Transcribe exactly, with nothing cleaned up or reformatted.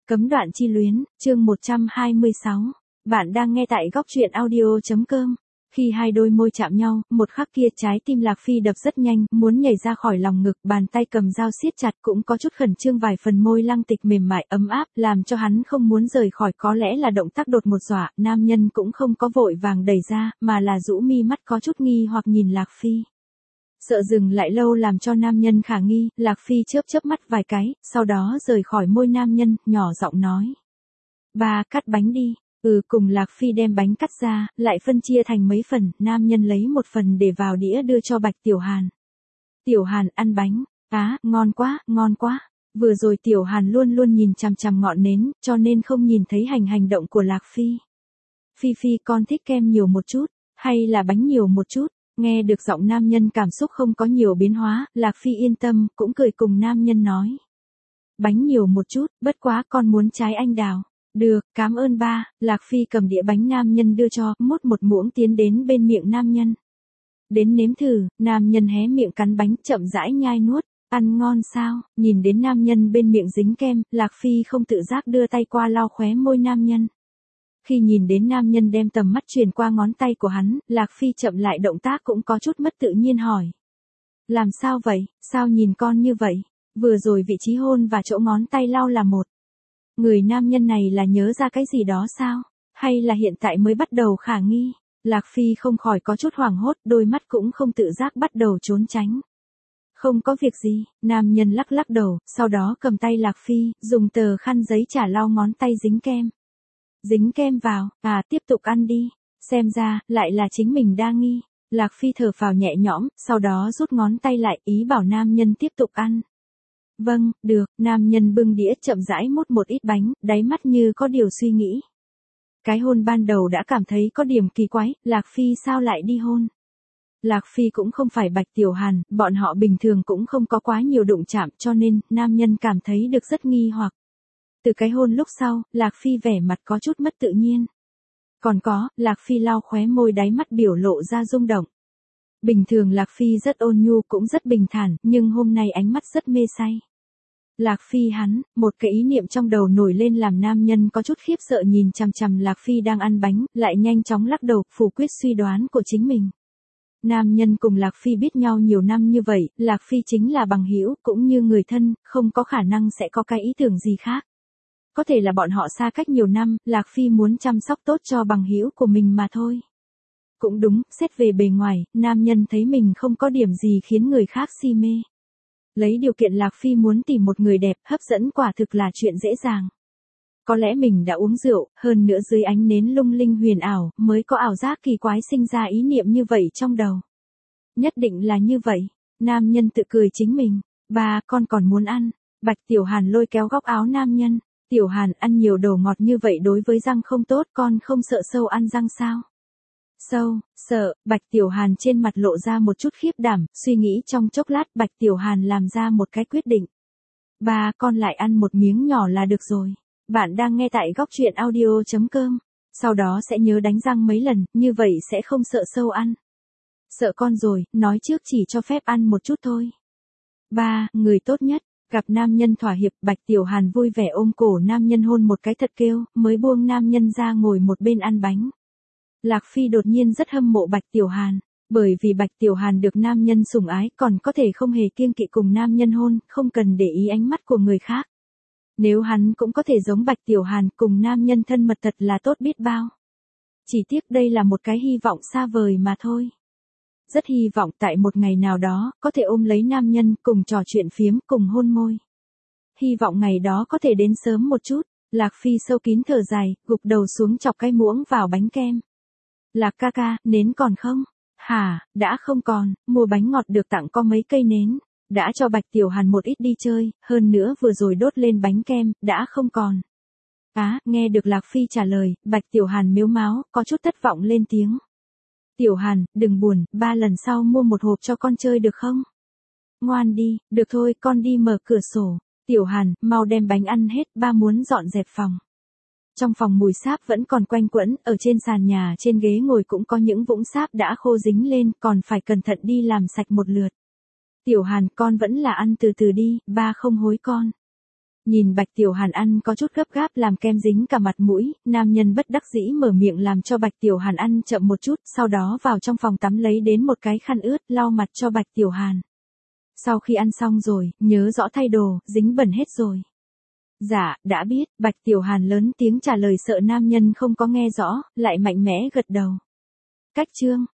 Cấm đoạn chi luyến, chương một trăm hai mươi sáu. Bạn đang nghe tại góc truyện audio.com. Khi hai đôi môi chạm nhau, một khắc kia trái tim Lạc Phi đập rất nhanh, muốn nhảy ra khỏi lòng ngực, bàn tay cầm dao siết chặt, cũng có chút khẩn trương, vài phần môi Lăng Tịch mềm mại ấm áp, làm cho hắn không muốn rời khỏi. Có lẽ là động tác đột ngột dọa, nam nhân cũng không có vội vàng đẩy ra, mà là rũ mi mắt có chút nghi hoặc nhìn Lạc Phi. Sợ dừng lại lâu làm cho nam nhân khả nghi, Lạc Phi chớp chớp mắt vài cái, sau đó rời khỏi môi nam nhân, nhỏ giọng nói. Ba, cắt bánh đi. Ừ, cùng Lạc Phi đem bánh cắt ra, lại phân chia thành mấy phần, nam nhân lấy một phần để vào đĩa đưa cho Bạch Tiểu Hàn. Tiểu Hàn ăn bánh, á, ngon quá, ngon quá. Vừa rồi Tiểu Hàn luôn luôn nhìn chằm chằm ngọn nến, cho nên không nhìn thấy hành hành động của Lạc Phi. Phi Phi, con thích kem nhiều một chút, hay là bánh nhiều một chút? Nghe được giọng nam nhân cảm xúc không có nhiều biến hóa, Lạc Phi yên tâm, cũng cười cùng nam nhân nói. Bánh nhiều một chút, bất quá con muốn trái anh đào. Được, cảm ơn ba. Lạc Phi cầm đĩa bánh nam nhân đưa cho, mút một muỗng tiến đến bên miệng nam nhân. Đến nếm thử, nam nhân hé miệng cắn bánh, chậm rãi nhai nuốt. Ăn ngon sao? Nhìn đến nam nhân bên miệng dính kem, Lạc Phi không tự giác đưa tay qua lau khóe môi nam nhân. Khi nhìn đến nam nhân đem tầm mắt truyền qua ngón tay của hắn, Lạc Phi chậm lại động tác, cũng có chút mất tự nhiên hỏi. Làm sao vậy, sao nhìn con như vậy? Vừa rồi vị trí hôn và chỗ ngón tay lau là một. Người nam nhân này là nhớ ra cái gì đó sao? Hay là hiện tại mới bắt đầu khả nghi? Lạc Phi không khỏi có chút hoảng hốt, đôi mắt cũng không tự giác bắt đầu trốn tránh. Không có việc gì, nam nhân lắc lắc đầu, sau đó cầm tay Lạc Phi, dùng tờ khăn giấy trả lau ngón tay dính kem. Dính kem vào, à tiếp tục ăn đi. Xem ra, lại là chính mình đa nghi. Lạc Phi thở phào nhẹ nhõm, sau đó rút ngón tay lại, ý bảo nam nhân tiếp tục ăn. Vâng, được, nam nhân bưng đĩa chậm rãi mút một ít bánh, đáy mắt như có điều suy nghĩ. Cái hôn ban đầu đã cảm thấy có điểm kỳ quái, Lạc Phi sao lại đi hôn? Lạc Phi cũng không phải Bạch Tiểu Hàn, bọn họ bình thường cũng không có quá nhiều đụng chạm, cho nên, nam nhân cảm thấy được rất nghi hoặc. Từ cái hôn lúc sau, Lạc Phi vẻ mặt có chút mất tự nhiên. Còn có, Lạc Phi lau khóe môi, đáy mắt biểu lộ ra rung động. Bình thường Lạc Phi rất ôn nhu, cũng rất bình thản, nhưng hôm nay ánh mắt rất mê say. Lạc Phi hắn, một cái ý niệm trong đầu nổi lên làm nam nhân có chút khiếp sợ nhìn chằm chằm Lạc Phi đang ăn bánh, lại nhanh chóng lắc đầu, phủ quyết suy đoán của chính mình. Nam nhân cùng Lạc Phi biết nhau nhiều năm như vậy, Lạc Phi chính là bằng hữu, cũng như người thân, không có khả năng sẽ có cái ý tưởng gì khác. Có thể là bọn họ xa cách nhiều năm, Lạc Phi muốn chăm sóc tốt cho bằng hữu của mình mà thôi. Cũng đúng, xét về bề ngoài, nam nhân thấy mình không có điểm gì khiến người khác si mê. Lấy điều kiện Lạc Phi muốn tìm một người đẹp, hấp dẫn quả thực là chuyện dễ dàng. Có lẽ mình đã uống rượu, hơn nữa dưới ánh nến lung linh huyền ảo, mới có ảo giác kỳ quái sinh ra ý niệm như vậy trong đầu. Nhất định là như vậy. Nam nhân tự cười chính mình. Ba, con còn muốn ăn. Bạch Tiểu Hàn lôi kéo góc áo nam nhân. Tiểu Hàn, ăn nhiều đồ ngọt như vậy đối với răng không tốt, con không sợ sâu ăn răng sao? Sâu, sợ, Bạch Tiểu Hàn trên mặt lộ ra một chút khiếp đảm, suy nghĩ trong chốc lát, Bạch Tiểu Hàn làm ra một cái quyết định. Ba, con lại ăn một miếng nhỏ là được rồi. Bạn đang nghe tại góc truyện audio.com. Sau đó sẽ nhớ đánh răng mấy lần, như vậy sẽ không sợ sâu ăn. Sợ con rồi, nói trước chỉ cho phép ăn một chút thôi. Ba, người tốt nhất. Gặp nam nhân thỏa hiệp, Bạch Tiểu Hàn vui vẻ ôm cổ nam nhân hôn một cái thật kêu, mới buông nam nhân ra ngồi một bên ăn bánh. Lạc Phi đột nhiên rất hâm mộ Bạch Tiểu Hàn, bởi vì Bạch Tiểu Hàn được nam nhân sủng ái, còn có thể không hề kiêng kỵ cùng nam nhân hôn, không cần để ý ánh mắt của người khác. Nếu hắn cũng có thể giống Bạch Tiểu Hàn cùng nam nhân thân mật thật là tốt biết bao. Chỉ tiếc đây là một cái hy vọng xa vời mà thôi. Rất hy vọng tại một ngày nào đó, có thể ôm lấy nam nhân, cùng trò chuyện phiếm, cùng hôn môi. Hy vọng ngày đó có thể đến sớm một chút. Lạc Phi sâu kín thở dài, gục đầu xuống chọc cái muỗng vào bánh kem. Lạc ca ca, nến còn không? Hả, đã không còn, mua bánh ngọt được tặng có mấy cây nến. Đã cho Bạch Tiểu Hàn một ít đi chơi, hơn nữa vừa rồi đốt lên bánh kem, đã không còn. Á, nghe được Lạc Phi trả lời, Bạch Tiểu Hàn mếu máo, có chút thất vọng lên tiếng. Tiểu Hàn, đừng buồn, ba lần sau mua một hộp cho con chơi được không? Ngoan đi, được thôi, con đi mở cửa sổ. Tiểu Hàn, mau đem bánh ăn hết, ba muốn dọn dẹp phòng. Trong phòng mùi sáp vẫn còn quanh quẩn, ở trên sàn nhà trên ghế ngồi cũng có những vũng sáp đã khô dính lên, còn phải cẩn thận đi làm sạch một lượt. Tiểu Hàn, con vẫn là ăn từ từ đi, ba không hối con. Nhìn Bạch Tiểu Hàn ăn có chút gấp gáp làm kem dính cả mặt mũi, nam nhân bất đắc dĩ mở miệng làm cho Bạch Tiểu Hàn ăn chậm một chút, sau đó vào trong phòng tắm lấy đến một cái khăn ướt lau mặt cho Bạch Tiểu Hàn. Sau khi ăn xong rồi, nhớ rõ thay đồ, dính bẩn hết rồi. Dạ, đã biết, Bạch Tiểu Hàn lớn tiếng trả lời sợ nam nhân không có nghe rõ, lại mạnh mẽ gật đầu. Cách chương